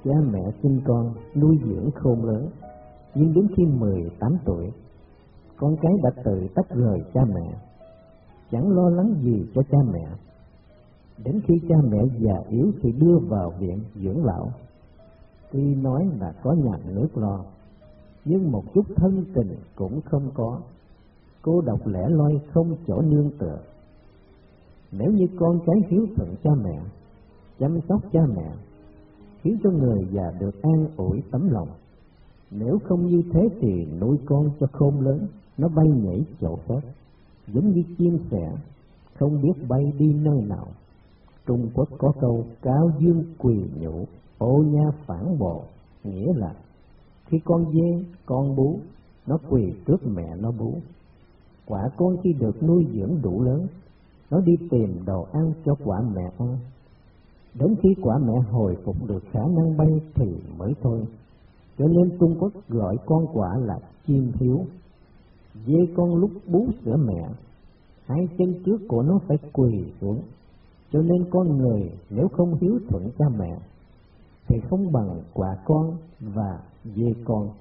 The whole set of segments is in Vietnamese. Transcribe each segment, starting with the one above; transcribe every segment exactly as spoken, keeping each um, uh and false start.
Cha mẹ sinh con, nuôi dưỡng khôn lớn, nhưng đến khi mười tám tuổi, con cái đã tự tách rời cha mẹ, chẳng lo lắng gì cho cha mẹ. Đến khi cha mẹ già yếu thì đưa vào viện dưỡng lão. Tuy nói là có nhà nước lo, nhưng một chút thân tình cũng không có, cô độc lẻ loi không chỗ nương tựa. Nếu như con cái hiếu thuận cha mẹ, chăm sóc cha mẹ, khiến cho người già được an ủi tấm lòng. Nếu không như thế thì nuôi con cho khôn lớn, nó bay nhảy chỗ khác, giống như chim sẻ, không biết bay đi nơi nào. Trung Quốc có câu cáo dương quỳ nhũ, ô nha phản bộ, nghĩa là khi con dê, con bú, nó quỳ trước mẹ nó bú. Quả con khi được nuôi dưỡng đủ lớn, nó đi tìm đồ ăn cho quả mẹ ăn. Đến khi quả mẹ hồi phục được khả năng bay thì mới thôi. Cho nên Trung Quốc gọi con quả là chim hiếu. Dê con lúc bú sữa mẹ, hai chân trước của nó phải quỳ xuống. Cho nên con người nếu không hiếu thuận cha mẹ thì không bằng quả con và dê con.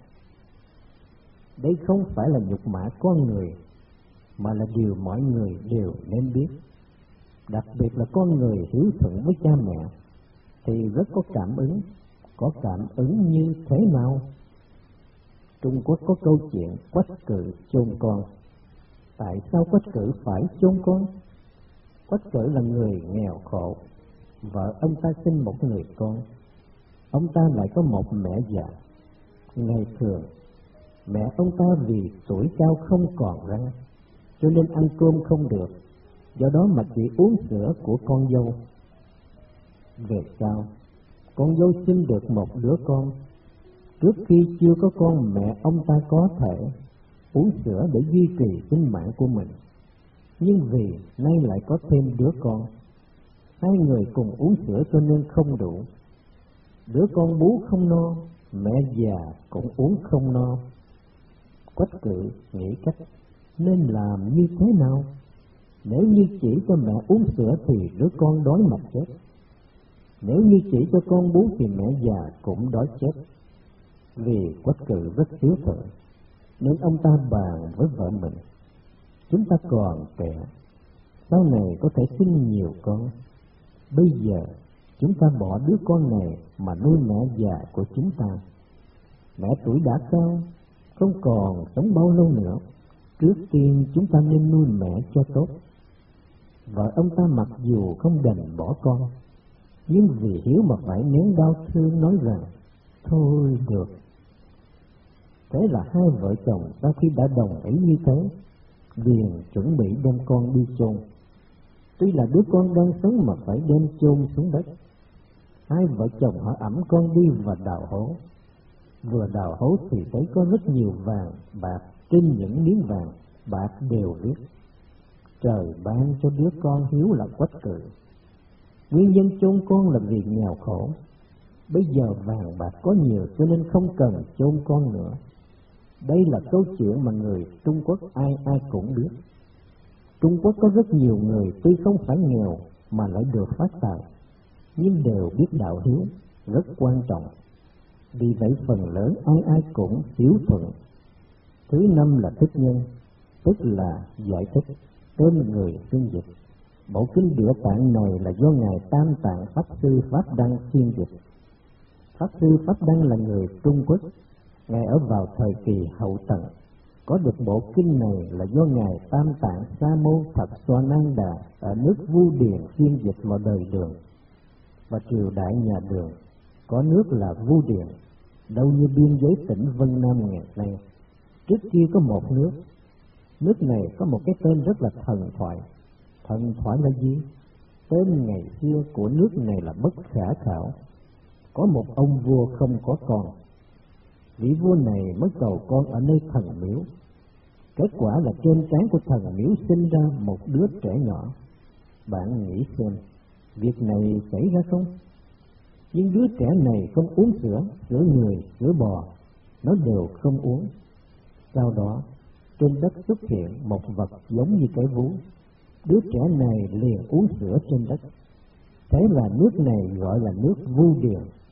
Đây không phải là nhục mạ con người, mà là điều mọi người đều nên biết. Đặc biệt là con người hiếu thuận với cha mẹ thì rất có cảm ứng. Có cảm ứng như thế nào? Trung Quốc có câu chuyện Quách Cự chôn con. Tại sao Quách Cự phải chôn con? Quách Cự là người nghèo khổ, vợ ông ta sinh một người con, ông ta lại có một mẹ già. Ngày thường mẹ ông ta vì tuổi cao không còn răng, cho nên ăn cơm không được, do đó mà chỉ uống sữa của con dâu. Về sau, con dâu sinh được một đứa con. Trước khi chưa có con, mẹ ông ta có thể uống sữa để duy trì sinh mạng của mình, nhưng vì nay lại có thêm đứa con, hai người cùng uống sữa cho nên không đủ. Đứa con bú không no, mẹ già cũng uống không no. Quách Cự nghĩ cách nên làm như thế nào? Nếu như chỉ cho mẹ uống sữa thì đứa con đói mà chết. Nếu như chỉ cho con bú thì mẹ già cũng đói chết. Vì Quách Cự rất hiếu thuận, nên ông ta bàn với vợ mình: chúng ta còn trẻ, sau này có thể sinh nhiều con. Bây giờ chúng ta bỏ đứa con này mà nuôi mẹ già của chúng ta. Mẹ tuổi đã cao, không còn sống bao lâu nữa. Trước tiên chúng ta nên nuôi mẹ cho tốt. Vợ ông ta mặc dù không đành bỏ con, nhưng vì hiếu mà phải nén đau thương nói rằng thôi được. Thế là hai vợ chồng sau khi đã đồng ý như thế, liền chuẩn bị đem con đi chôn. Tuy là đứa con đang sống mà phải đem chôn xuống đất. Hai vợ chồng họ ẵm con đi và đào hố. Vừa đào hố thì thấy có rất nhiều vàng, bạc. Trên những miếng vàng, bạc đều viết: trời ban cho đứa con hiếu là Quách Cự. Nguyên nhân chôn con là vì nghèo khổ. Bây giờ vàng bạc có nhiều cho nên không cần chôn con nữa. Đây là câu chuyện mà người Trung Quốc ai ai cũng biết. Trung Quốc có rất nhiều người tuy không phải nghèo mà lại được phát tài, nhưng đều biết đạo hiếu rất quan trọng. Vì vậy phần lớn ai ai cũng hiếu thuận. Thứ năm là thích nhân, tức là giải thích, tên người phiên dịch. Bộ kinh Địa Tạng này là do Ngài Tam Tạng Pháp Sư Pháp Đăng phiên dịch. Pháp Sư Pháp Đăng là người Trung Quốc, Ngài ở vào thời kỳ hậu Tần. Có được bộ kinh này là do Ngài Tam Tạng Sa Môn Thập Xoa Nan Đà ở nước Vu Điền phiên dịch vào đời Đường. Và triều đại nhà Đường có nước là Vu Điền, đâu như biên giới tỉnh Vân Nam ngày nay. Trước kia có một nước, nước này có một cái tên rất là thần thoại. Thần thoại là gì? Tên ngày xưa của nước này là Bất Khả Khảo. Có một ông vua không có con. Vị vua này mới cầu con ở nơi thần miếu. Kết quả là trên trán của thần miếu sinh ra một đứa trẻ nhỏ. Bạn nghĩ xem, việc này xảy ra không? Nhưng đứa trẻ này không uống sữa, sữa người, sữa bò, nó đều không uống. Sau đó, trên đất xuất hiện một vật giống như cái vú. Đứa trẻ này liền uống sữa trên đất. Thế là nước này gọi là nước Vu Điền.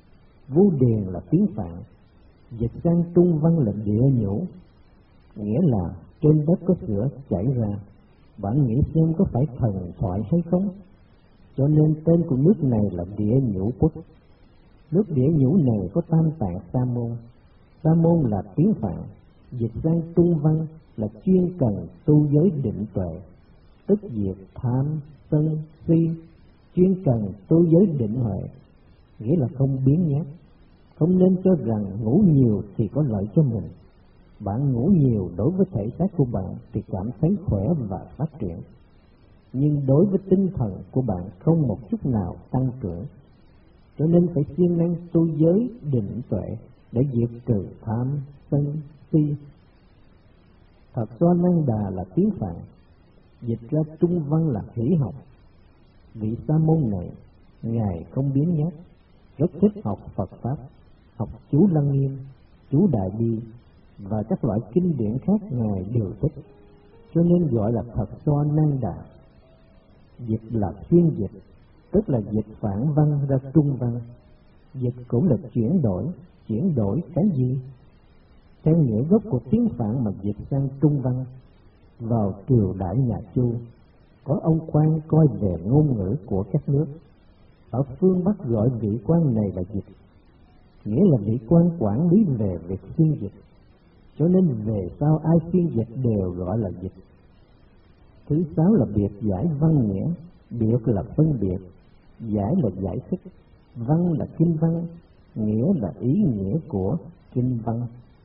Vu điền là tiếng Phạn, dịch sang Trung văn là địa nhũ, nghĩa là trên đất có sữa chảy ra. Bạn nghĩ xem có phải thần thoại hay không? Cho nên tên của nước này là Địa Nhũ Quốc. Nước Địa Nhũ này có tam tạng Sa môn. Sa môn là tiếng Phạn, dịch sang Trung văn là chuyên cần tu giới định tuệ, tức diệt tham, sân, si, chuyên cần tu giới định huệ, nghĩa là không biến nhát. Không nên cho rằng ngủ nhiều thì có lợi cho mình. Bạn ngủ nhiều đối với thể xác của bạn thì cảm thấy khỏe và phát triển, nhưng đối với tinh thần của bạn không một chút nào tăng trưởng. Cho nên phải siêng năng tu giới định tuệ để diệt trừ tham, sân, si. Thật do Năng Đà là tiếng Phạn, dịch ra Trung văn là hỷ học. Vị Sa môn này, ngài không biến nhát, rất thích học Phật pháp, học chú Lăng Nghiêm, chú Đại Bi và các loại kinh điển khác ngài đều thích, cho nên gọi là Thật do Năng Đà. Dịch là phiên dịch, tức là dịch phản văn ra trung văn. Dịch cũng là chuyển đổi, chuyển đổi cái gì? Theo nghĩa gốc của tiếng Phạn mà dịch sang trung văn. Vào triều đại nhà Chu, có ông quan coi về ngôn ngữ của các nước. Ở phương Bắc gọi vị quan này là dịch, nghĩa là vị quan quản lý về việc phiên dịch. Cho nên về sau ai phiên dịch đều gọi là dịch. Thứ sáu là biệt giải văn nghĩa. Biệt là phân biệt, giải là giải thích, văn là kinh văn, nghĩa là ý nghĩa của kinh văn.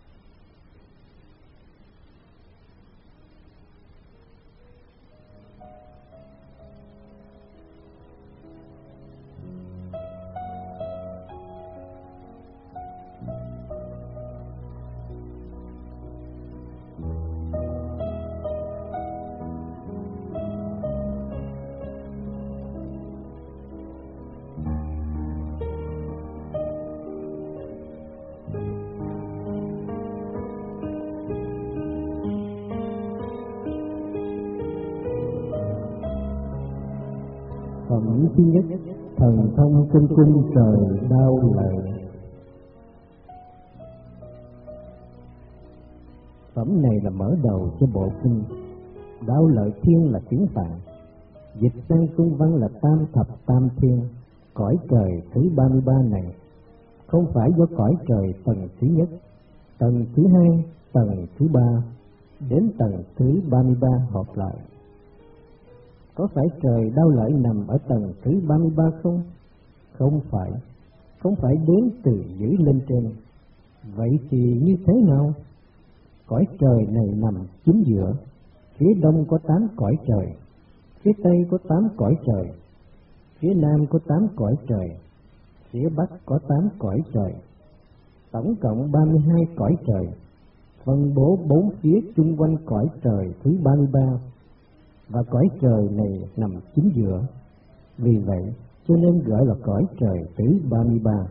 Phẩm thứ nhất, thần thông trên cung trời Đao Lợi. Phẩm này là mở đầu cho bộ kinh. Đao Lợi Thiên là tiếng Phạn, dịch sang trung văn là tam thập tam thiên, cõi trời thứ ba mươi ba này. Không phải do cõi trời tầng thứ nhất, tầng thứ hai, tầng thứ ba, đến tầng thứ ba mươi ba hợp lại. Có phải trời Đao Lợi nằm ở tầng thứ ba mươi ba không? Không phải, không phải đến từ dưới lên trên. Vậy thì như thế nào? Cõi trời này nằm chính giữa, phía đông có tám cõi trời, phía tây có tám cõi trời, phía nam có tám cõi trời, phía bắc có tám cõi trời, tổng cộng ba mươi hai cõi trời, phân bố bốn phía chung quanh cõi trời thứ ba mươi ba. Và cõi trời này nằm chính giữa, vì vậy cho nên gọi là cõi trời thứ ba mươi ba.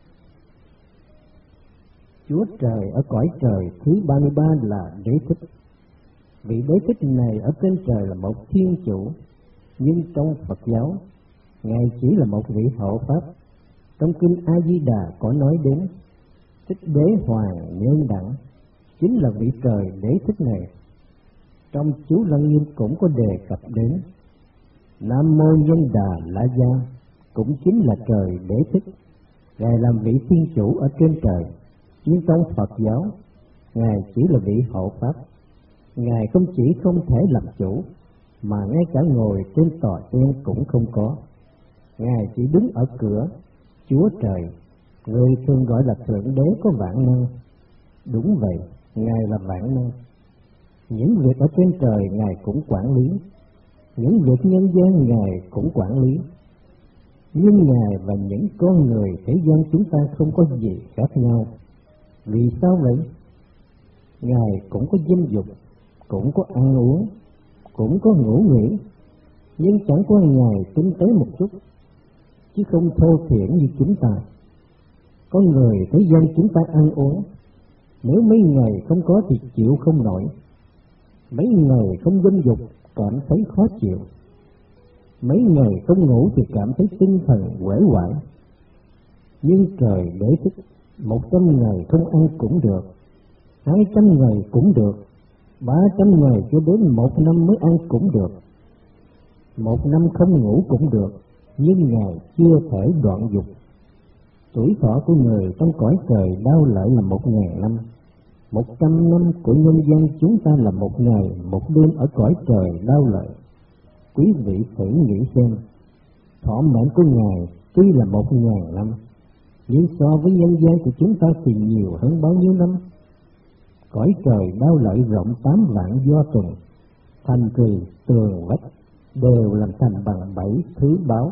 Chúa trời ở cõi trời thứ ba mươi ba là Đế Thích. Vị Đế Thích này ở trên trời là một thiên chủ, nhưng trong Phật giáo, ngài chỉ là một vị hộ pháp. Trong kinh A Di Đà có nói đến Thích Đế Hoàng Nhân Đẳng, chính là vị trời Đế Thích này. Trong chú Lăng Nghiêm cũng có đề cập đến Nam Mô Nhân Đà La Gia, cũng chính là trời Đế Thích. Ngài làm vị thiên chủ ở trên trời, nhưng trong Phật giáo, ngài chỉ là vị hộ pháp. Ngài không chỉ không thể làm chủ, mà ngay cả ngồi trên tòa sen cũng không có. Ngài chỉ đứng ở cửa. Chúa trời, người thường gọi là Thượng Đế có vạn năng. Đúng vậy, ngài là vạn năng. Những việc ở trên trời ngài cũng quản lý, những việc nhân gian ngài cũng quản lý. Nhưng ngài và những con người thế gian chúng ta không có gì khác nhau. Vì sao vậy? Ngài cũng có dinh dục, cũng có ăn uống, cũng có ngủ nghỉ, nhưng chẳng qua ngài tinh tế một chút, chứ không thô thiển như chúng ta. Con người thế gian chúng ta ăn uống, nếu mấy ngày không có thì chịu không nổi, mấy ngày không dinh dục cảm thấy khó chịu, mấy ngày không ngủ thì cảm thấy tinh thần uể oải. Nhưng trời để thức, một trăm ngày không ăn cũng được, hai trăm ngày cũng được, ba trăm ngày cho đến một năm mới ăn cũng được, một năm không ngủ cũng được, nhưng Ngài chưa thể đoạn dục. Tuổi thọ của người trong cõi trời đau lợi là một ngàn năm, một trăm năm của nhân gian chúng ta là một ngày, một đêm ở cõi trời đau lợi. Quý vị thử nghĩ xem, thọ mệnh của Ngài tuy là một ngàn năm, nhưng so với nhân gian của chúng ta thì nhiều hơn bao nhiêu năm? Cõi trời đau lợi rộng tám vạn do tuần, thành trì, tường vách đều làm thành bằng bảy thứ báu.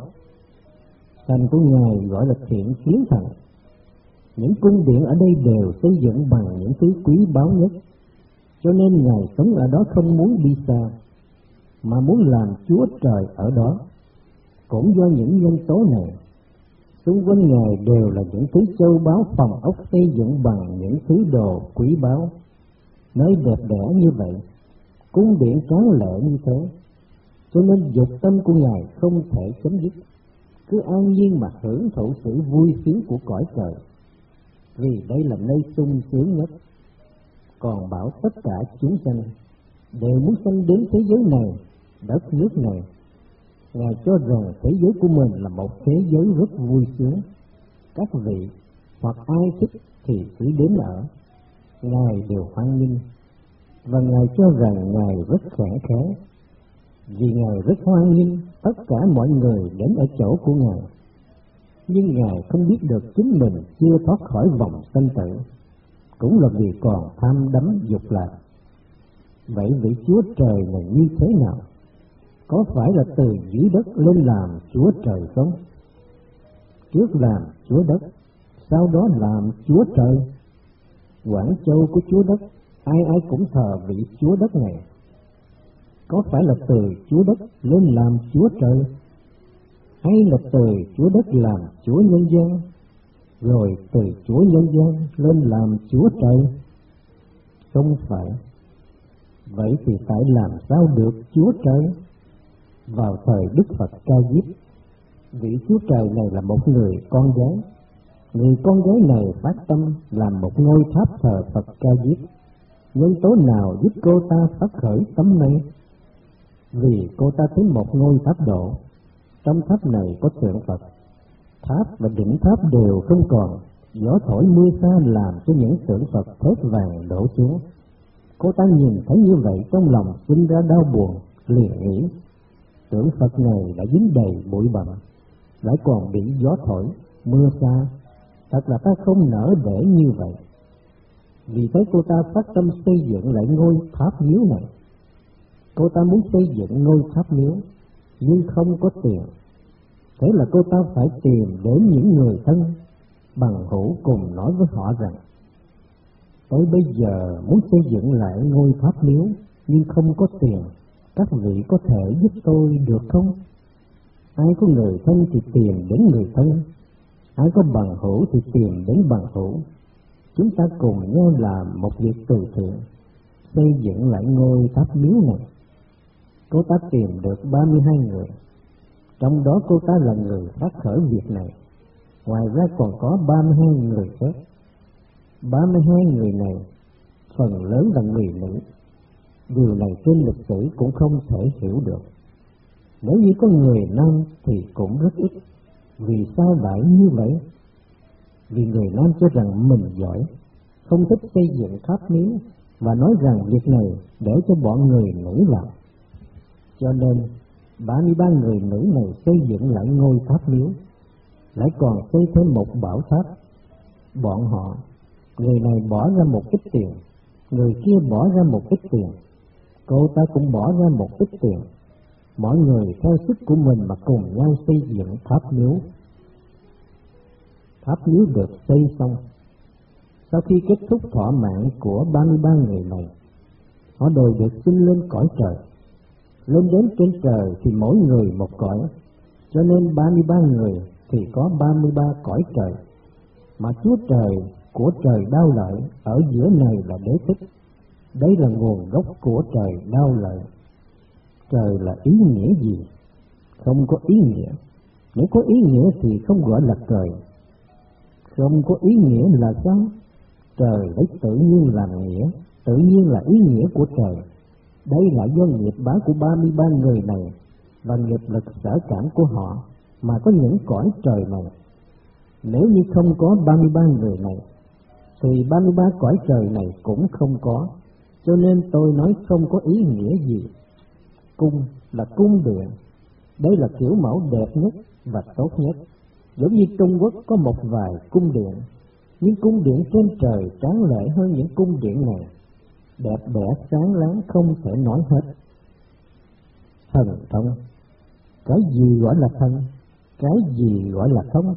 Thành của Ngài gọi là Thiện Kiến Thành. Những cung điện ở đây đều xây dựng bằng những thứ quý báu nhất, cho nên Ngài sống ở đó không muốn đi xa, mà muốn làm Chúa Trời ở đó. Cũng do những nhân tố này, xung quanh Ngài đều là những thứ châu báu phòng ốc xây dựng bằng những thứ đồ quý báu. Nơi đẹp đẽ như vậy, cung điện tráng lệ như thế, cho nên dục tâm của Ngài không thể chấm dứt, cứ an nhiên mà hưởng thụ sự vui sướng của cõi trời, vì đây là nơi sung sướng nhất. Còn bảo tất cả chúng sanh đều muốn sanh đến thế giới này, đất nước này. Ngài cho rằng thế giới của mình là một thế giới rất vui sướng. Các vị hoặc ai thích thì cứ đến ở, Ngài đều hoan nghênh. Và Ngài cho rằng Ngài rất khỏe khẽ, vì Ngài rất hoan nghênh tất cả mọi người đến ở chỗ của Ngài. Nhưng Ngài không biết được chính mình chưa thoát khỏi vòng sanh tử, cũng là vì còn tham đắm dục lạc. Vậy vị Chúa Trời này như thế nào? Có phải là từ dưới đất lên làm Chúa Trời không? Trước làm Chúa đất, sau đó làm Chúa Trời. Quảng châu của Chúa đất, ai ai cũng thờ vị Chúa đất này. Có phải là từ Chúa đất lên làm Chúa Trời, hay là từ Chúa đất làm Chúa nhân gian, rồi từ Chúa nhân gian lên làm Chúa Trời? Không phải. Vậy thì tại làm sao được Chúa Trời? Vào thời Đức Phật Ca Diếp, vị Chúa Trời này là một người con gái. Người con gái này phát tâm làm một ngôi tháp thờ Phật Ca Diếp. Nhân tố nào giúp cô ta phát khởi tâm này? Vì cô ta thấy một ngôi tháp độ, trong tháp này có tượng Phật. Tháp và đỉnh tháp đều không còn, gió thổi mưa xa làm cho những tượng Phật thớt vàng đổ xuống. Cô ta nhìn thấy như vậy, trong lòng sinh ra đau buồn, liền nghĩ tượng Phật này đã dính đầy bụi bặm, lại còn bị gió thổi mưa xa, thật là ta không nỡ để như vậy. Vì thế cô ta phát tâm xây dựng lại ngôi tháp miếu này. Cô ta muốn xây dựng ngôi tháp miếu, nhưng không có tiền. Thế là cô ta phải tìm đến những người thân, bằng hữu cùng nói với họ rằng: tôi bây giờ muốn xây dựng lại ngôi tháp miếu, nhưng không có tiền, các vị có thể giúp tôi được không? Ai có người thân thì tìm đến người thân, ai có bằng hữu thì tìm đến bằng hữu. Chúng ta cùng nhau làm một việc từ thiện, xây dựng lại ngôi tháp miếu này. Cô ta tìm được ba mươi hai người, trong đó cô ta là người phát khởi việc này. Ngoài ra còn có ba mươi hai người khác. ba mươi hai người này phần lớn là người nữ. Điều này trên lịch sử cũng không thể hiểu được. Nếu như có người nam thì cũng rất ít. Vì sao lại như vậy? Vì người nam cho rằng mình giỏi, không thích xây dựng tháp miếu, và nói rằng việc này để cho bọn người nữ làm. Cho nên ba mươi ba người nữ này xây dựng lại ngôi tháp miếu, lại còn xây thêm một bảo tháp. Bọn họ, người này bỏ ra một ít tiền, người kia bỏ ra một ít tiền, cô ta cũng bỏ ra một ít tiền. Mọi người theo sức của mình mà cùng nhau xây dựng tháp miếu. Tháp miếu được xây xong. Sau khi kết thúc thọ mạng của ba mươi ba người này, họ đều được sinh lên cõi trời. Lên đến trên trời thì mỗi người một cõi, cho nên ba mươi ba người thì có ba mươi ba cõi trời. Mà Chúa Trời của trời đau lợi ở giữa này là Đế Thích. Đây là nguồn gốc của trời đau lợi. Trời là ý nghĩa gì? Không có ý nghĩa. Nếu có ý nghĩa thì không gọi là trời. Không có ý nghĩa là sao? Trời lấy tự nhiên làm nghĩa, tự nhiên là ý nghĩa của trời. Đây là do nghiệp báo của ba mươi ba người này và nghiệp lực sở cảm của họ mà có những cõi trời này. Nếu như không có ba mươi ba người này, thì ba mươi ba cõi trời này cũng không có, cho nên tôi nói không có ý nghĩa gì. Cung là cung điện, đây là kiểu mẫu đẹp nhất và tốt nhất. Giống như Trung Quốc có một vài cung điện, nhưng cung điện trên trời tráng lệ hơn những cung điện này, đẹp đẽ sáng láng không thể nói hết. Thần thông, cái gì gọi là thần, cái gì gọi là thông?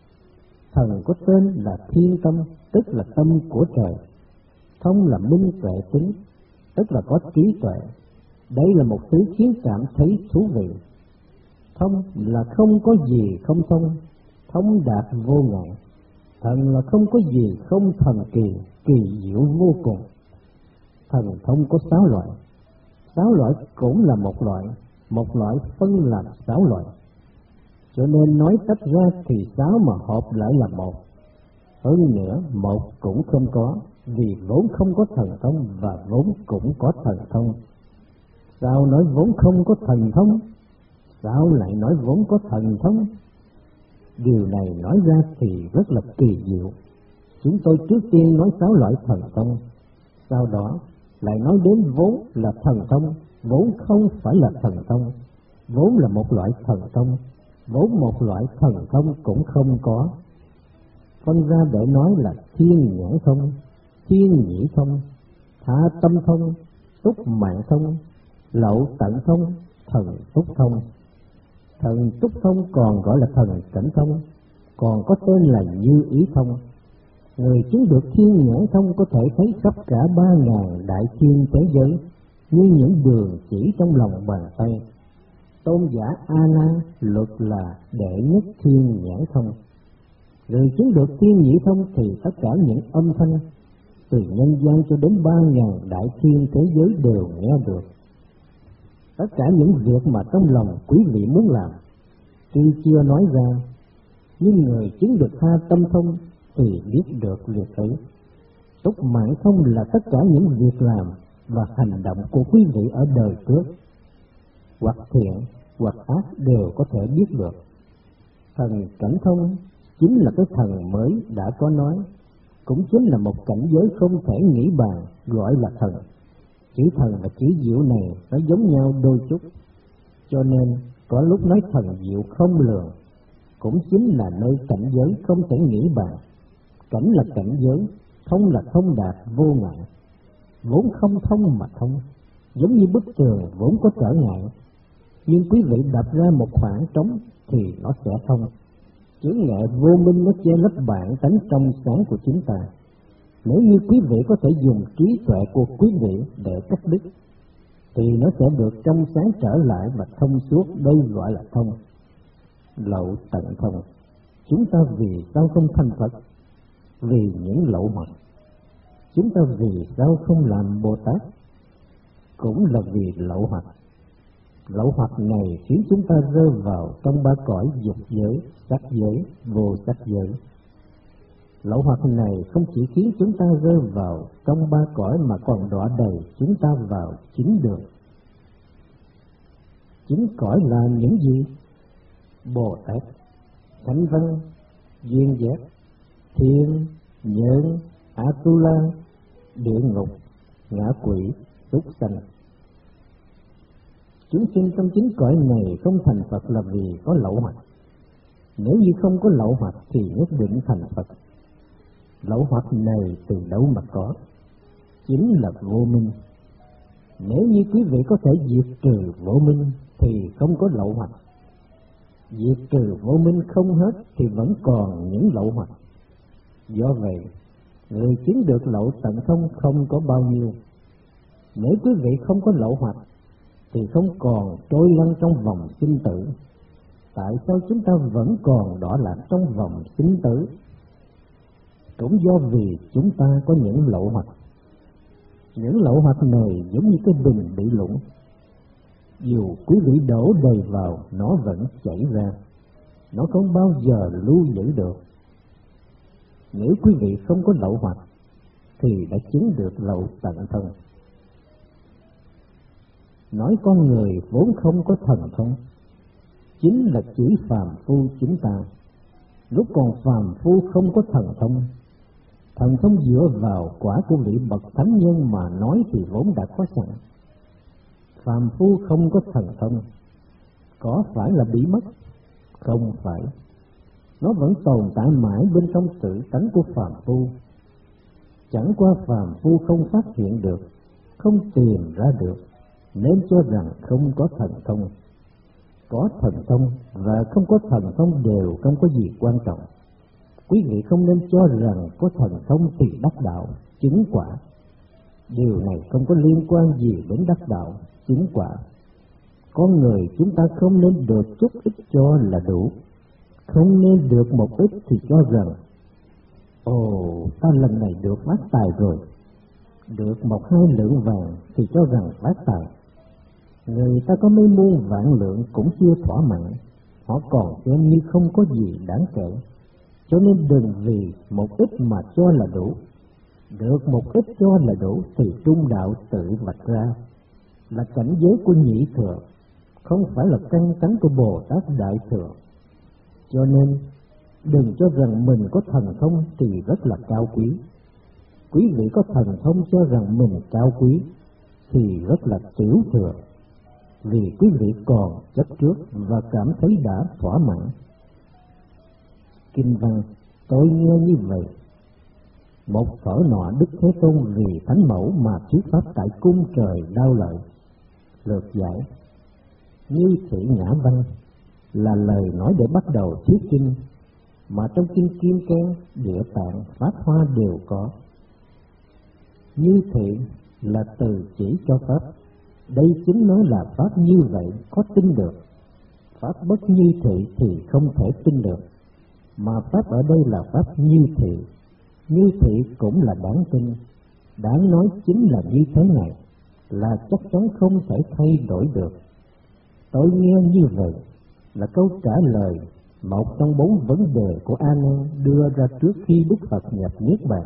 Thần có tên là thiên tâm, tức là tâm của trời. Thông là minh tuệ tính, tức là có trí tuệ. Đây là một thứ khiến cảm thấy thú vị. Thông là không có gì không thông, thông đạt vô ngại. Thần là không có gì không thần kỳ, kỳ diệu vô cùng. Thần thông có sáu loại, sáu loại cũng là một loại, một loại phân làm sáu loại. Cho nên nói tách ra thì sáu mà hợp lại là một. Hơn nữa một cũng không có, vì vốn không có thần thông và vốn cũng có thần thông. Sao nói vốn không có thần thông? Sao lại nói vốn có thần thông? Điều này nói ra thì rất là kỳ diệu. Chúng tôi trước tiên nói sáu loại thần thông, sau đó lại nói đến vốn là thần thông, vốn không phải là thần thông, vốn là một loại thần thông, vốn một loại thần thông cũng không có. Phân ra để nói là thiên nhãn thông, thiên nhĩ thông, tha tâm thông, túc mạng thông, lậu tận thông, thần túc thông. Thần túc thông còn gọi là thần cảnh thông, còn có tên là như ý thông. Người chứng được thiên nhãn thông có thể thấy khắp cả ba ngàn đại thiên thế giới như những đường chỉ trong lòng bàn tay. Tôn giả A La luật là đệ nhất thiên nhãn thông. Người chứng được thiên nhĩ thông thì tất cả những âm thanh từ nhân gian cho đến ba ngàn đại thiên thế giới đều nghe được. Tất cả những việc mà trong lòng quý vị muốn làm, tuy chưa nói ra, nhưng người chứng được tha tâm thông thì biết được việc ấy. Túc mạng thông là tất cả những việc làm và hành động của quý vị ở đời trước, hoặc thiện hoặc ác đều có thể biết được. Thần cảnh thông chính là cái thần mới đã có nói, cũng chính là một cảnh giới không thể nghĩ bàn, gọi là thần. Chữ thần và chữ diệu này nó giống nhau đôi chút, cho nên có lúc nói thần diệu không lường, cũng chính là nơi cảnh giới không thể nghĩ bàn. Cảnh là cảnh giới, thông là thông đạt vô ngại, vốn không thông mà thông, giống như bức tường vốn có trở ngại, nhưng quý vị đập ra một khoảng trống thì nó sẽ thông. Chướng ngại vô minh nó che lấp bản tánh trong sáng của chúng ta. Nếu như quý vị có thể dùng trí tuệ của quý vị để cắt đứt, thì nó sẽ được trong sáng trở lại và thông suốt, đây gọi là thông. Lậu tận thông, chúng ta vì sao không thành Phật? Vì những lậu hoặc. Chúng ta vì sao không làm Bồ Tát? Cũng là vì lậu hoặc. Lậu hoặc này khiến chúng ta rơi vào trong ba cõi dục giới, sắc giới, vô sắc giới. Lậu hoặc này không chỉ khiến chúng ta rơi vào trong ba cõi mà còn đọa đầy chúng ta vào chín đường. Chín cõi là những gì? Bồ Tát, Thánh Văn, Duyên Giác, Thiên, Nhân, Atula, Địa Ngục, Ngạ Quỷ, Súc Sanh. Chúng sinh trong chín cõi này không thành Phật là vì có lậu hoặc. Nếu như không có lậu hoặc thì nhất định thành Phật. Lậu hoặc này từ đâu mà có? Chính là vô minh. Nếu như quý vị có thể diệt trừ vô minh thì không có lậu hoặc. Diệt trừ vô minh không hết thì vẫn còn những lậu hoặc. Do vậy, người chứng được lậu tận thông không có bao nhiêu. Nếu quý vị không có lậu hoặc thì không còn trôi lăn trong vòng sinh tử. Tại sao chúng ta vẫn còn đọa lạc trong vòng sinh tử? Cũng do vì chúng ta có những lậu hoặc. Những lậu hoặc này giống như cái bình bị lũng, dù quý vị đổ đầy vào, nó vẫn chảy ra, nó không bao giờ lưu giữ được. Nếu quý vị không có lậu hoặc thì đã chứng được lậu tận thông. Nói con người vốn không có thần thông, chính là chỉ phàm phu chúng ta. Lúc còn phàm phu không có thần thông, thần thông dựa vào quả của vị bậc thánh nhân mà nói thì vốn đã có sẵn. Phàm phu không có thần thông, có phải là bị mất? Không phải, nó vẫn tồn tại mãi bên trong tự tánh của phàm phu. Chẳng qua phàm phu không phát hiện được, không tìm ra được, nên cho rằng không có thần thông. Có thần thông và không có thần thông đều không có gì quan trọng. Quý vị không nên cho rằng có thần thông thì đắc đạo, chứng quả. Điều này không có liên quan gì đến đắc đạo, chứng quả. Con người chúng ta không nên được chút ít cho là đủ, không nên được một ít thì cho rằng ồ, ta lần này được phát tài rồi, được một hai lượng vàng thì cho rằng phát tài. Người ta có mấy muôn vạn lượng cũng chưa thỏa mãn, họ còn xem như không có gì đáng kể. Cho nên đừng vì một ít mà cho là đủ, được một ít cho là đủ thì trung đạo tự vạch ra, là cảnh giới của nhị thừa, không phải là căn tánh của Bồ Tát Đại Thừa. Cho nên đừng cho rằng mình có thần thông thì rất là cao quý. Quý vị có thần thông cho rằng mình cao quý thì rất là tiểu thừa, vì quý vị còn chấp trước và cảm thấy đã thỏa mãn. Kinh văn tôi nghe như vậy. Một thuở nọ Đức Thế Tôn vì Thánh Mẫu mà thuyết pháp tại cung trời Đao Lợi. Lược giải: Như thị ngã văn là lời nói để bắt đầu thuyết kinh, mà trong kinh Kim Cang, Địa Tạng, Pháp Hoa đều có. Như thị là từ chỉ cho pháp, đây chính nói là pháp như vậy có tin được. Pháp bất như thị thì không thể tin được, mà pháp ở đây là pháp như thị. Như thị cũng là đáng tin, đáng nói chính là như thế này, là chắc chắn không thể thay đổi được. Tôi nghe như vậy là câu trả lời một trong bốn vấn đề của A Nan đưa ra trước khi Đức Phật nhập Niết Bàn.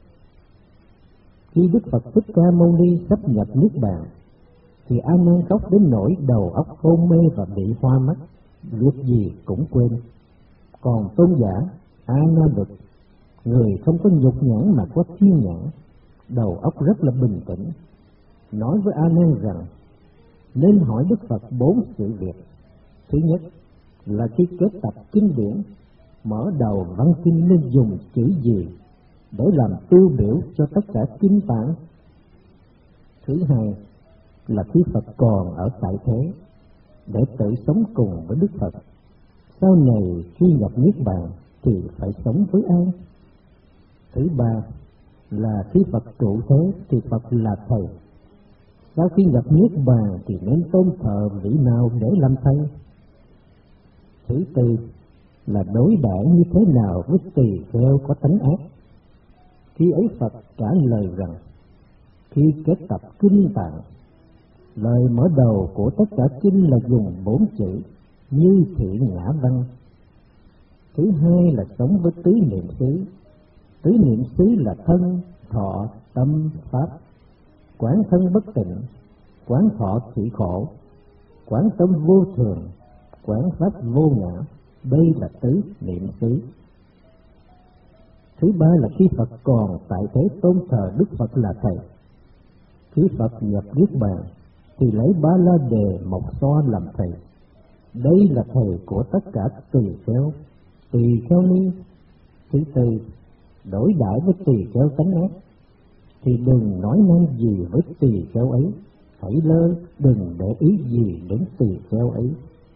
Khi Đức Phật Thích Ca Mâu Ni sắp nhập Niết Bàn thì A Nan khóc đến nỗi đầu óc hôn mê và bị hoa mắt, việc gì cũng quên. Còn tôn giả A Na Vực, người không có nhục nhãn mà có thiên nhãn, đầu óc rất là bình tĩnh, nói với A Nan rằng nên hỏi Đức Phật bốn sự việc. Thứ nhất là khi kết tập kinh điển, mở đầu văn kinh nên dùng chữ gì để làm tiêu biểu cho tất cả kinh tạng. Thứ hai là khi Phật còn ở tại thế, để tự sống cùng với Đức Phật, sau này khi nhập Niết Bàn thì phải sống với ai. Thứ ba là khi Phật trụ thế thì Phật là thầy, sau khi nhập Niết Bàn thì nên tôn thờ vị nào để làm thầy. Thứ tư là đối đãi như thế nào với tỳ kheo có tánh ác. Khi ấy Phật trả lời rằng khi kết tập kinh tạng, lời mở đầu của tất cả kinh là dùng bốn chữ như thị ngã văn. Thứ hai là sống với tứ niệm xứ. Tứ niệm xứ là thân, thọ, tâm, pháp. Quán thân bất tịnh, quán thọ thị khổ, quán tâm vô thường, quán pháp vô ngã. Đây là tứ niệm xứ. Thứ ba là khi Phật còn tại thế tôn thờ Đức Phật là thầy. Khi Phật nhập Niết Bàn thì lấy Ba La Đề Mộc Xoa làm thầy. Đây là thầy của tất cả tỳ kheo, tỳ kheo ni. Thứ tư, đối đãi với tỳ kheo tánh ác thì đừng nói năng gì với tỳ kheo ấy, hãy lơ, đừng để ý gì đến tỳ kheo ấy.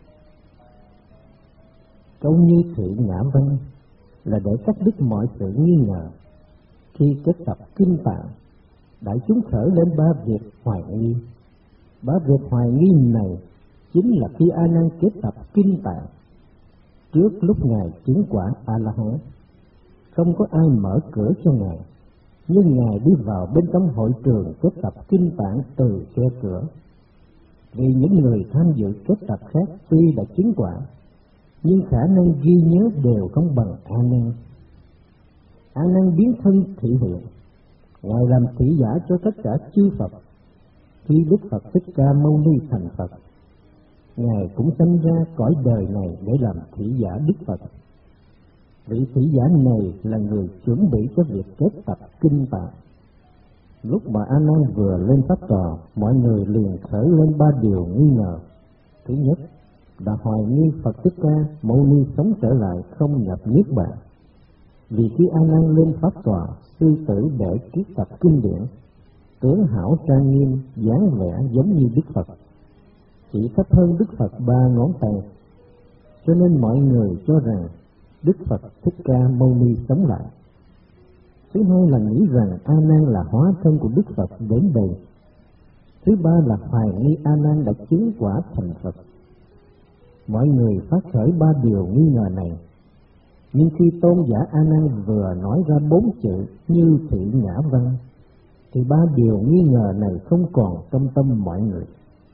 Câu như thị ngã văn là để cắt đứt mọi sự nghi ngờ. Khi kết tập kinh tạng, đại chúng khởi lên ba việc hoài nghi. Ba việc hoài nghi này chính là khi A Nan kết tập kinh tạng, trước lúc ngài chứng quả A La Hán, không có ai mở cửa cho ngài, nhưng ngài đi vào bên trong hội trường kết tập kinh tạng từ khe cửa. Vì những người tham dự kết tập khác tuy đã chứng quả, nhưng khả năng ghi nhớ đều không bằng A Nan. A Nan biến thân thị hiện, Ngài làm thị giả cho tất cả chư Phật. Khi Đức Phật Thích Ca Mâu Ni thành Phật, Ngài cũng sanh ra cõi đời này để làm thị giả Đức Phật. Vị thị giả này là người chuẩn bị cho việc kết tập kinh tạng. Lúc mà A Nan vừa lên pháp tòa, mọi người liền khởi lên ba điều nghi ngờ. Thứ nhất là hoài nghi Phật Thích Ca Mâu Ni sống trở lại không nhập niết bàn. Vì khi A Nan lên pháp tòa, sư tử để kiết tập kinh điển, tướng hảo trang nghiêm, dáng vẻ giống như Đức Phật, chỉ thấp hơn Đức Phật ba ngón tay, cho nên mọi người cho rằng Đức Phật Thích Ca Mâu Ni sống lại. Thứ hai là nghĩ rằng A Nan là hóa thân của Đức Phật đến đây. Thứ ba là hoài nghi A Nan đã chứng quả thành Phật. Mọi người phát khởi ba điều nghi ngờ này, nhưng khi tôn giả A Nan vừa nói ra bốn chữ như thị ngã văn, thì ba điều nghi ngờ này không còn trong tâm mọi người.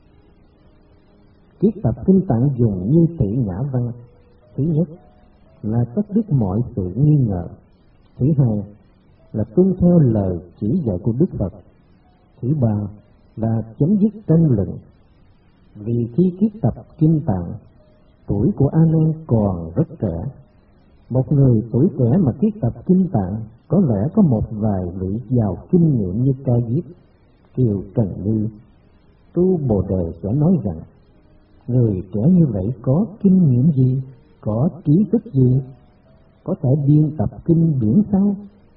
Kiết tập kinh tạng dùng như thị ngã văn, thứ nhất là cắt đứt mọi sự nghi ngờ. Thứ hai là tuân theo lời chỉ dạy của Đức Phật. Thứ ba là chấm dứt tranh luận. Vì khi kiết tập kinh tạng, tuổi của A Nan còn rất trẻ. Một người tuổi trẻ mà kiết tập kinh tạng có lẽ có một vài vị giàu kinh nghiệm như Ca Diếp, Kiều Trần Như, Tu Bồ Đề sẽ nói rằng người trẻ như vậy có kinh nghiệm gì, có trí thức gì, có thể biên tập kinh điển sao?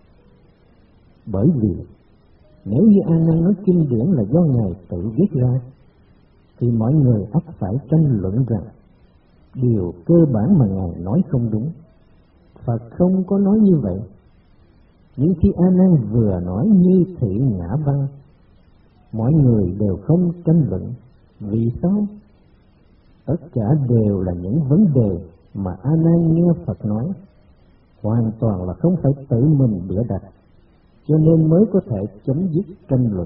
Bởi vì nếu như A Nan nói kinh điển là do Ngài tự viết ra, thì mọi người ắt phải tranh luận rằng điều cơ bản mà Ngài nói không đúng. Phật không có nói như vậy. Nhưng khi A Nan vừa nói như thị ngã văn, mọi người đều không tranh luận. Vì sao? Tất cả đều là những vấn đề mà A Nan nghe Phật nói, hoàn toàn là không phải tự mình bịa đặt, cho nên mới có thể chấm dứt tranh luận.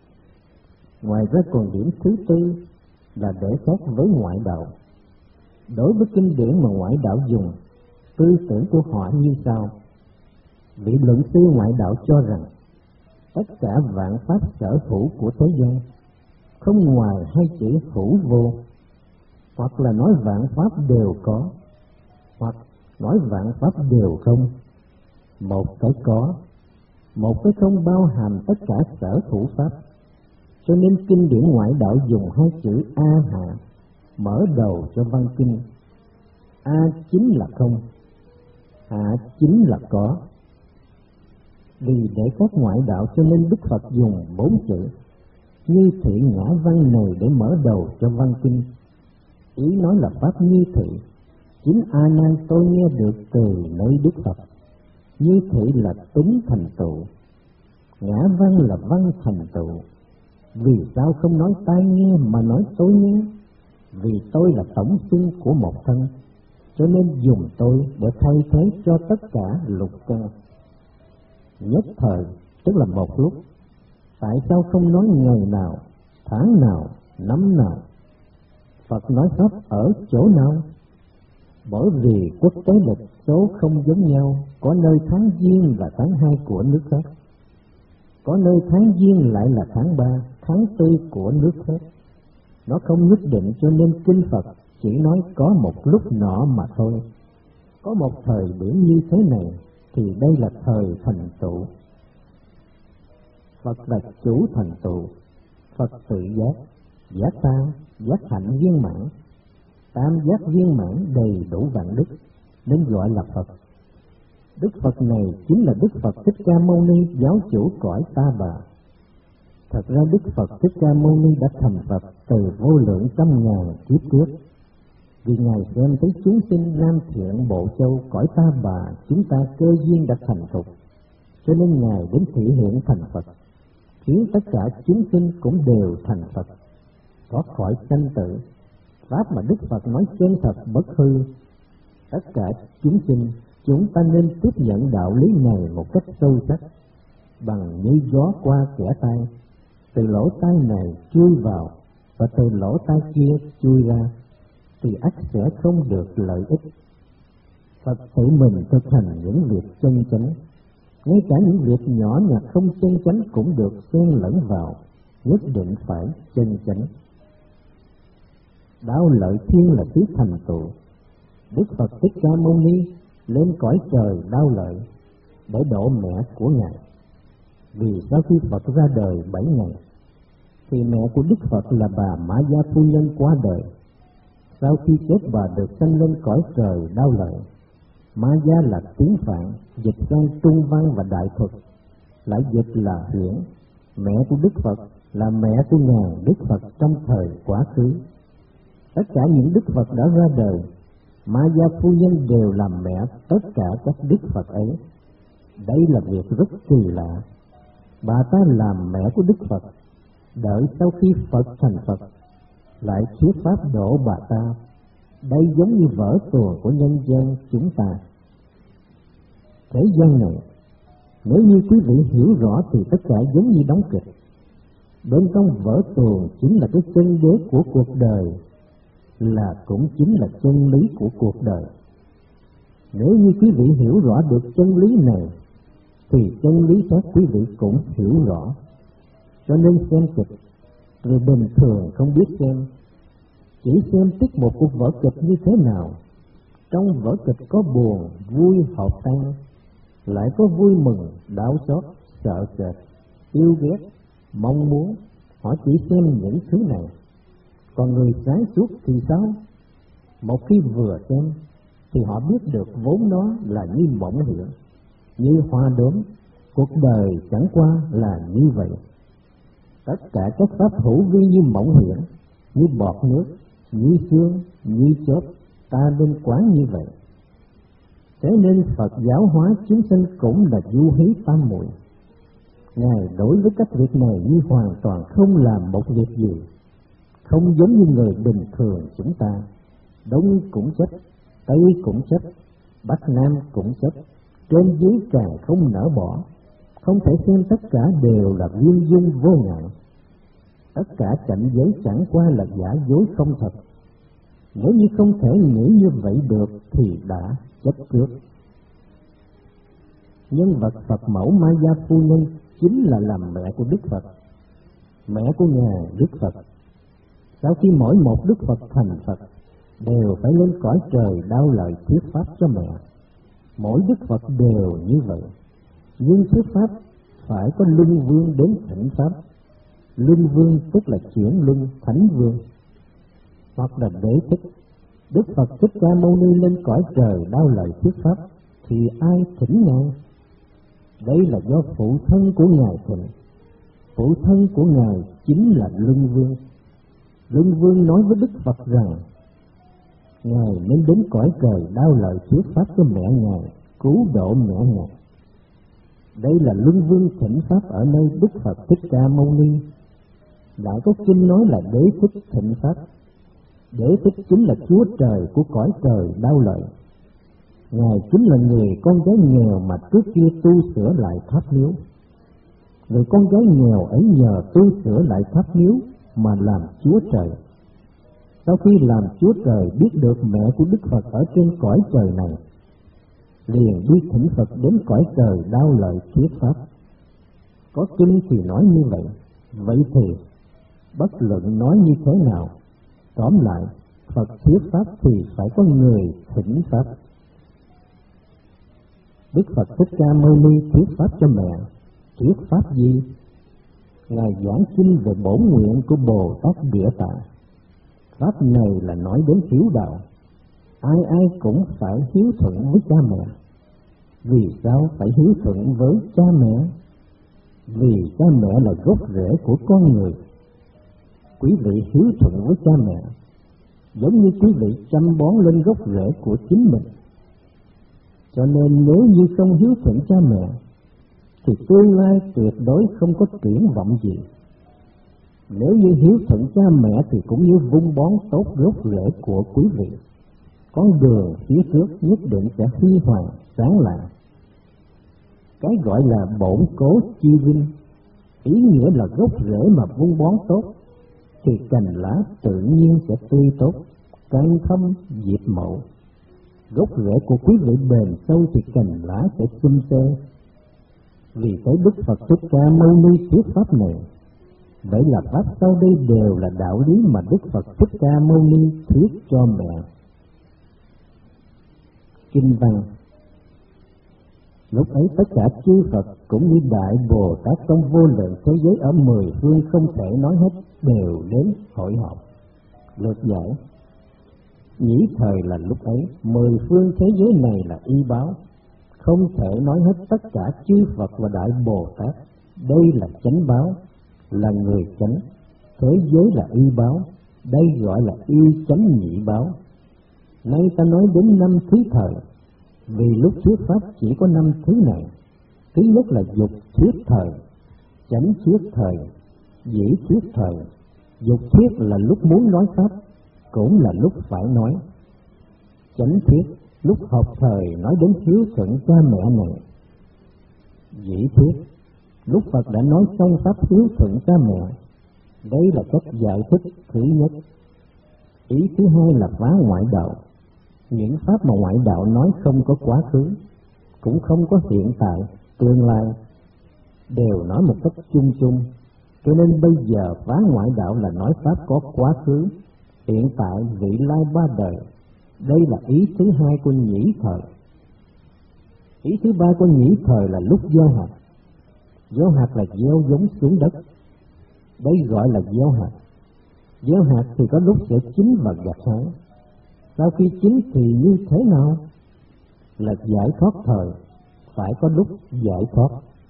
Ngoài ra còn điểm thứ tư là để khác với ngoại đạo. Đối với kinh điển mà ngoại đạo dùng, tư tưởng của họ như sau. Vị luận sư ngoại đạo cho rằng tất cả vạn pháp sở hữu của thế gian, không ngoài hai chữ hữu vô, hoặc là nói vạn pháp đều có, hoặc nói vạn pháp đều không. Một cái có, một cái không bao hàm tất cả sở hữu pháp. Cho nên kinh điển ngoại đạo dùng hai chữ A hạ mở đầu cho văn kinh. A chính là không, hạ chính là có. Vì để các ngoại đạo cho nên Đức Phật dùng bốn chữ như thị ngã văn này để mở đầu cho văn kinh. Ý nói là pháp như thị, chính A Nan tôi nghe được từ nơi Đức Phật. Như thị là túng thành tựu, ngã văn là văn thành tựu. Vì sao không nói tai nghe mà nói tôi nghe? Vì tôi là tổng xưng của một thân, cho nên dùng tôi để thay thế cho tất cả lục căn. Nhất thời tức là một lúc. Tại sao không nói ngày nào, tháng nào, năm nào? Phật nói pháp ở chỗ nào? Bởi vì quốc tế lịch số không giống nhau, có nơi tháng Giêng là tháng hai của nước khác, có nơi tháng Giêng lại là tháng ba, tháng tư của nước khác. Nó không nhất định, cho nên kinh Phật chỉ nói có một lúc nọ mà thôi. Có một thời điểm như thế này thì đây là thời thành tựu. Phật là chủ thành tựu. Phật tự giác, giác ta, giác hạnh viên mãn, tam giác viên mãn đầy đủ vạn đức, nên gọi là Phật. Đức Phật này chính là Đức Phật Thích Ca Mâu Ni, giáo chủ cõi Ta Bà. Thật ra Đức Phật Thích Ca Mâu Ni đã thành Phật từ vô lượng trăm ngàn kiếp trước. Vì Ngài xem thấy chúng sinh nam thiện bộ châu cõi Ta Bà chúng ta cơ duyên đã thành thục, cho nên Ngài đến thể hiện thành Phật, khiến tất cả chúng sinh cũng đều thành Phật, thoát khỏi sanh tử. Pháp mà Đức Phật nói chân thật bất hư. Tất cả chúng sinh, chúng ta nên tiếp nhận đạo lý này một cách sâu sắc, bằng như gió qua kẽ tay, từ lỗ tai này chui vào và từ lỗ tai kia chui ra, thì ắt sẽ không được lợi ích. Phật tự mình thực hành những việc chân chánh, Ngay cả những việc nhỏ nhặt không chân chánh cũng được xen lẫn vào, nhất định phải chân chánh. Đạo lợi thiên là thứ thành tựu. Đức Phật Thích Ca Mâu Ni lên cõi trời đạo lợi để độ mẹ của Ngài. Vì sau khi Phật ra đời bảy ngày, thì mẹ của Đức Phật là bà Mã Gia Phu Nhân qua đời. Sau khi chết bà được sanh lên cõi trời đạo lợi. Mã Gia là tiếng Phạn, dịch sang Trung Văn và Đại Thuật, lại dịch là Huyễn. Mẹ của Đức Phật là mẹ của ngàn Đức Phật trong thời quá khứ. Tất cả những Đức Phật đã ra đời, Mã Gia Phu Nhân đều làm mẹ tất cả các Đức Phật ấy. Đây là việc rất kỳ lạ. Bà ta làm mẹ của Đức Phật, đợi sau khi Phật thành Phật, lại thuyết pháp độ bà ta. Đây giống như vở tuồng của nhân gian chúng ta. Thế gian này, nếu như quý vị hiểu rõ thì tất cả giống như đóng kịch. Bên trong vở tuồng chính là cái chân đế của cuộc đời, là cũng chính là chân lý của cuộc đời. Nếu như quý vị hiểu rõ được chân lý này, thì chân lý khác quý vị cũng hiểu rõ. Cho nên xem kịch, người bình thường không biết xem, chỉ xem tiết mục của vở kịch như thế nào. Trong vở kịch có buồn, vui, hợp tan, lại có vui mừng, đau xót, sợ sệt, yêu ghét, mong muốn. Họ chỉ xem những thứ này. Còn người sáng suốt thì sao? Một khi vừa xem thì họ biết được vốn nó là như mộng huyễn, như hoa đốm. Cuộc đời chẳng qua là như vậy. Tất cả các pháp hữu vi như mộng huyễn, như bọt nước, như sương, như chớp, ta nên quán như vậy. Thế nên Phật giáo hóa chúng sinh cũng là du hí tam muội. Ngài đối với các việc này như hoàn toàn không làm một việc gì, không giống như người bình thường chúng ta. Đông cũng chấp, Tây cũng chấp, Bắc Nam cũng chấp, trên dưới càng không nỡ bỏ. Không thể xem tất cả đều là viên dung vô ngại. Tất cả cảnh giới chẳng qua là giả dối không thật. Nếu như không thể nghĩ như vậy được thì đã chấp trước. Nhân vật Phật mẫu Ma Gia Phu Nhân chính là làm mẹ của Đức Phật, mẹ của ngài Đức Phật. Sau khi mỗi một Đức Phật thành Phật, đều phải lên cõi trời đau lợi thuyết pháp cho mẹ. Mỗi Đức Phật đều như vậy. Nhưng thuyết pháp phải có luân vương đến thỉnh pháp. Luân vương tức là chuyển luân thánh vương, hoặc là đế thích. Đức Phật Thích Ca Mâu Ni lên cõi trời đau lợi thuyết pháp thì ai thỉnh ngài? Đây là do phụ thân của ngài thỉnh. Phụ thân của ngài chính là Luân Vương. Luân Vương nói với Đức Phật rằng ngài nên đến cõi trời đau lợi thuyết pháp cho mẹ ngài, cứu độ mẹ ngài. Đây là Luân Vương thỉnh pháp ở nơi Đức Phật Thích Ca Mâu Ni. Lại có kinh nói là đế thích thỉnh pháp. Đế thích chính là Chúa Trời của cõi trời đau lợi. Ngài chính là người con gái nghèo mà trước kia tu sửa lại tháp miếu. Người con gái nghèo ấy nhờ tu sửa lại tháp miếu mà làm Chúa Trời. Sau khi làm Chúa Trời biết được mẹ của Đức Phật ở trên cõi trời này, liền đi thỉnh Phật đến cõi trời đau lợi thuyết pháp. Có kinh thì nói như vậy. Vậy thì bất luận nói như thế nào, tóm lại Phật thuyết pháp thì phải có người thỉnh pháp. Đức Phật Thích Ca Mâu Ni thuyết pháp cho mẹ. Thuyết pháp gì? Ngài giảng kinh về bổn nguyện của Bồ Tát Địa Tạng. Pháp này là nói đến hiếu đạo. Ai ai cũng phải hiếu thuận với cha mẹ. Vì sao phải hiếu thuận với cha mẹ? Vì cha mẹ là gốc rễ của con người. Quý vị hiếu thuận với cha mẹ giống như quý vị chăm bón lên gốc rễ của chính mình. Cho nên nếu như không hiếu thuận cha mẹ thì tương lai tuyệt đối không có triển vọng gì. Nếu như hiếu thuận cha mẹ thì cũng như vun bón tốt gốc rễ của quý vị. Con đường phía trước nhất định sẽ huy hoàng sáng lạng. Cái gọi là bổn cố chi vinh, ý nghĩa là gốc rễ mà vun bón tốt thì cành lá tự nhiên sẽ tươi tốt, cây thâm diệp mậu. Gốc rễ của quý vị bền sâu thì cành lá sẽ xum tê. Vì thế Đức Phật Thích Ca Mâu Ni thuyết pháp này. Vậy là pháp sau đây đều là đạo lý mà Đức Phật Thích Ca Mâu Ni thuyết cho mẹ. Kinh văn. Lúc ấy tất cả chư Phật cũng như Đại Bồ Tát trong vô lượng thế giới ở mười phương không thể nói hết đều đến hội họp. Lược giải. Nhĩ thời là lúc ấy, mười phương thế giới này là y báo, không thể nói hết tất cả chư Phật và Đại Bồ Tát. Đây là chánh báo, là người chánh. Thế giới là y báo, đây gọi là y chánh nhị báo. Nay ta nói đến năm thứ thời, vì lúc thuyết pháp chỉ có năm thứ này. Thứ nhất là dục thuyết thời, chánh thuyết thời, dĩ thuyết thời. Dục thuyết là lúc muốn nói pháp, cũng là lúc phải nói. Chánh thuyết lúc học thời nói đến hiếu thuận cha mẹ này. Dĩ thuyết lúc Phật đã nói xong pháp hiếu thuận cha mẹ. Đây là cách giải thích thứ nhất. Ý thứ hai là phá ngoại đạo. Những pháp mà ngoại đạo nói không có quá khứ, cũng không có hiện tại, tương lai, đều nói một cách chung chung. Cho nên bây giờ phá ngoại đạo là nói pháp có quá khứ, hiện tại, vị lai ba đời. Đây là ý thứ hai của nhĩ thời. Ý thứ ba của nhĩ thời là lúc gieo hạt. Gieo hạt là gieo giống xuống đất. Đây gọi là gieo hạt. Gieo hạt thì có lúc sẽ chín và gặt hái. Sau khi chín thì như thế nào? Là giải thoát thời, phải có lúc giải thoát.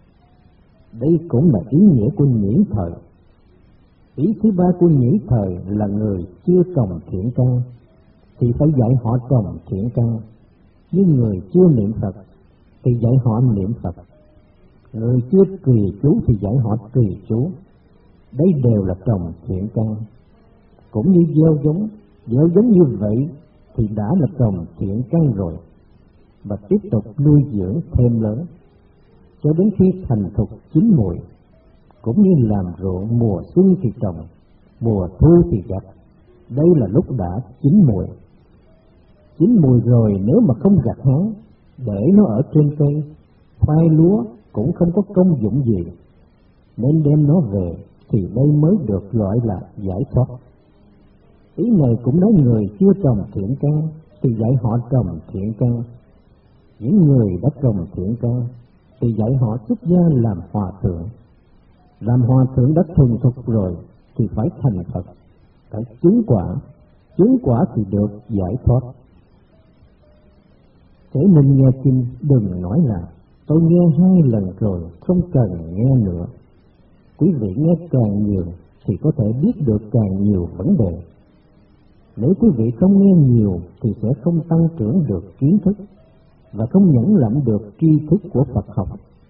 Đây cũng là ý nghĩa của nhĩ thời. Ý thứ ba của nhĩ thời là người chưa trồng thiện căn thì phải dạy họ trồng thiện căn, như người chưa niệm Phật thì dạy họ niệm Phật, người chưa trì chú thì dạy họ trì chú. Đây đều là trồng thiện căn. Cũng như gieo giống, gieo giống như vậy thì đã là trồng thiện căn rồi, và tiếp tục nuôi dưỡng thêm lớn cho đến khi thành thục chín mùi. Cũng như làm ruộng, mùa xuân thì trồng, mùa thu thì gặt. Đây là lúc đã chín mùi. Chín mùi rồi nếu mà không gặt hái, để nó ở trên cây, khoai lúa cũng không có công dụng gì, nên đem nó về thì đây mới được gọi là giải thoát. Ý này cũng nói người chưa trồng thiện căn thì dạy họ trồng thiện căn. Những người đã trồng thiện căn thì dạy họ xuất gia làm hòa thượng. Làm hòa thượng đã thuần thục rồi thì phải thành Phật, phải chứng quả. Chứng quả thì được giải thoát. Thế nên nghe kinh đừng nói là tôi nghe hai lần rồi, không cần nghe nữa. Quý vị nghe càng nhiều thì có thể biết được càng nhiều vấn đề. Nếu quý vị không nghe nhiều thì sẽ không tăng trưởng được kiến thức và không nhẫn lãm được tri thức của Phật học.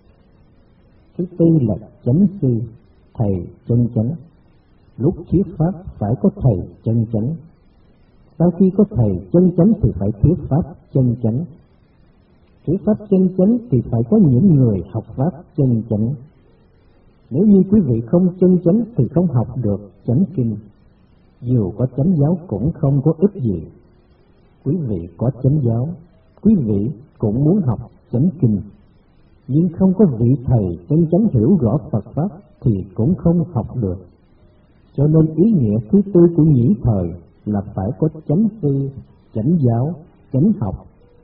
Thứ tư là chánh sư, thầy chân chánh. Lúc thuyết pháp phải có thầy chân chánh. Sau khi có thầy chân chánh thì phải thuyết pháp chân chánh. Thuyết pháp chân chánh thì phải có những người học pháp chân chánh. Nếu như quý vị không chân chánh thì không học được chánh kinh. Dù có chánh giáo cũng không có ích gì. Quý vị có chánh giáo, quý vị cũng muốn học chánh kinh, nhưng không có vị thầy chân chánh hiểu rõ Phật pháp thì cũng không học được. Cho nên ý nghĩa thứ tư của nhĩ thời là phải có chánh sư, chánh giáo, chánh học.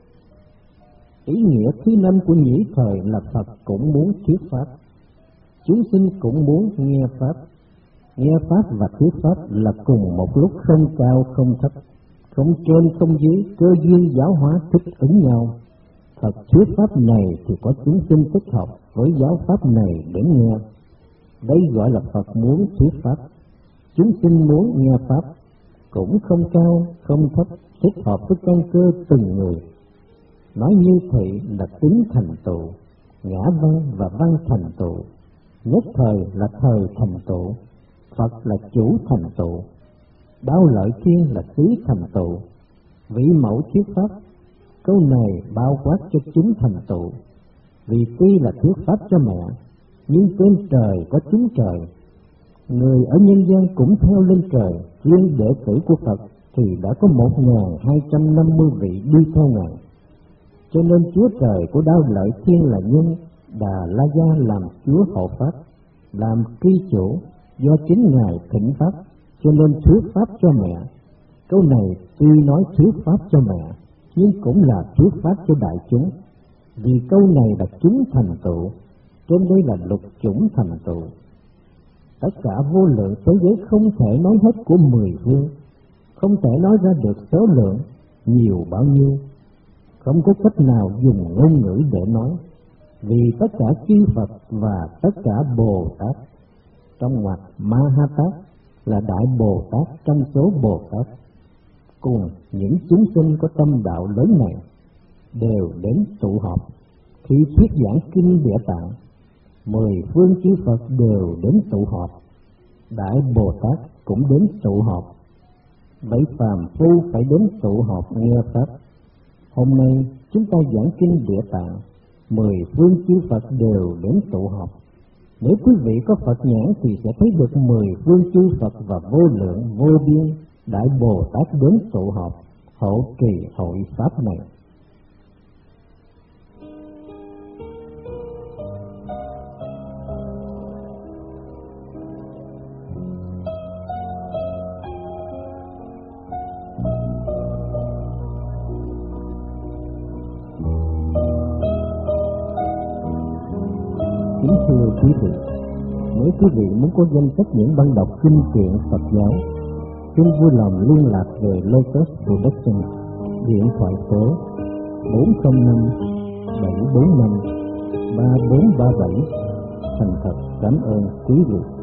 Ý nghĩa thứ năm của nhĩ thời là Phật cũng muốn thuyết pháp, chúng sinh cũng muốn nghe pháp. Nghe pháp và thuyết pháp là cùng một lúc, không cao không thấp, không trên không dưới, cơ duyên giáo hóa thích ứng nhau. Phật thuyết pháp này thì có chúng sinh thích hợp với giáo pháp này để nghe. Đây gọi là Phật muốn thuyết pháp. Chúng sinh muốn nghe pháp, cũng không cao không thấp, thích hợp với căn cơ từng người. Nói như thị là tính thành tựu, ngã văn và văn thành tựu, nhất thời là thời thành tựu. Phật là chủ thành tựu, Đao Lợi Thiên là xứ thành tựu, vị mẫu thuyết pháp. Câu này bao quát cho chúng thành tựu. Vì tuy là thuyết pháp cho mẹ, nhưng trên trời có chúng trời. Người ở nhân gian cũng theo lên trời, riêng đệ tử của Phật thì đã có một nghìn hai trăm năm mươi vị đi theo Ngài. Cho nên Chúa Trời của Đao Lợi Thiên là nhân, Đà La Gia làm chúa hộ pháp, làm tri chủ, do chính Ngài thỉnh pháp, cho nên thuyết pháp cho mẹ. Câu này tuy nói thuyết pháp cho mẹ, nhưng cũng là thuyết pháp cho đại chúng, vì câu này là chúng thành tựu, trên đây là lục chủng thành tựu. Tất cả vô lượng thế giới không thể nói hết của mười phương, không thể nói ra được số lượng nhiều bao nhiêu, không có cách nào dùng ngôn ngữ để nói, vì tất cả chư Phật và tất cả Bồ Tát, trong ngoặc Ma Ha Tát là Đại Bồ Tát trong số Bồ Tát, cùng những chúng sinh có tâm đạo lớn này đều đến tụ họp khi thuyết giảng kinh Địa Tạng. Mười phương chư Phật đều đến tụ họp, Đại Bồ Tát cũng đến tụ họp, vậy phàm phu phải đến tụ họp nghe pháp. Hôm nay chúng ta giảng kinh Địa Tạng, mười phương chư Phật đều đến tụ họp. Nếu quý vị có Phật nhãn thì sẽ thấy được mười phương chư Phật và vô lượng vô biên Đại Bồ Tát đến tụ họp hộ trì hội pháp này. Kính thưa quý vị, nếu quý vị muốn có danh sách những băng đọc kinh truyện Phật giáo, xin vui lòng liên lạc về Lotus Production, điện thoại số bốn không năm bảy bốn năm ba bốn ba bảy. Thành thật cảm ơn quý vị.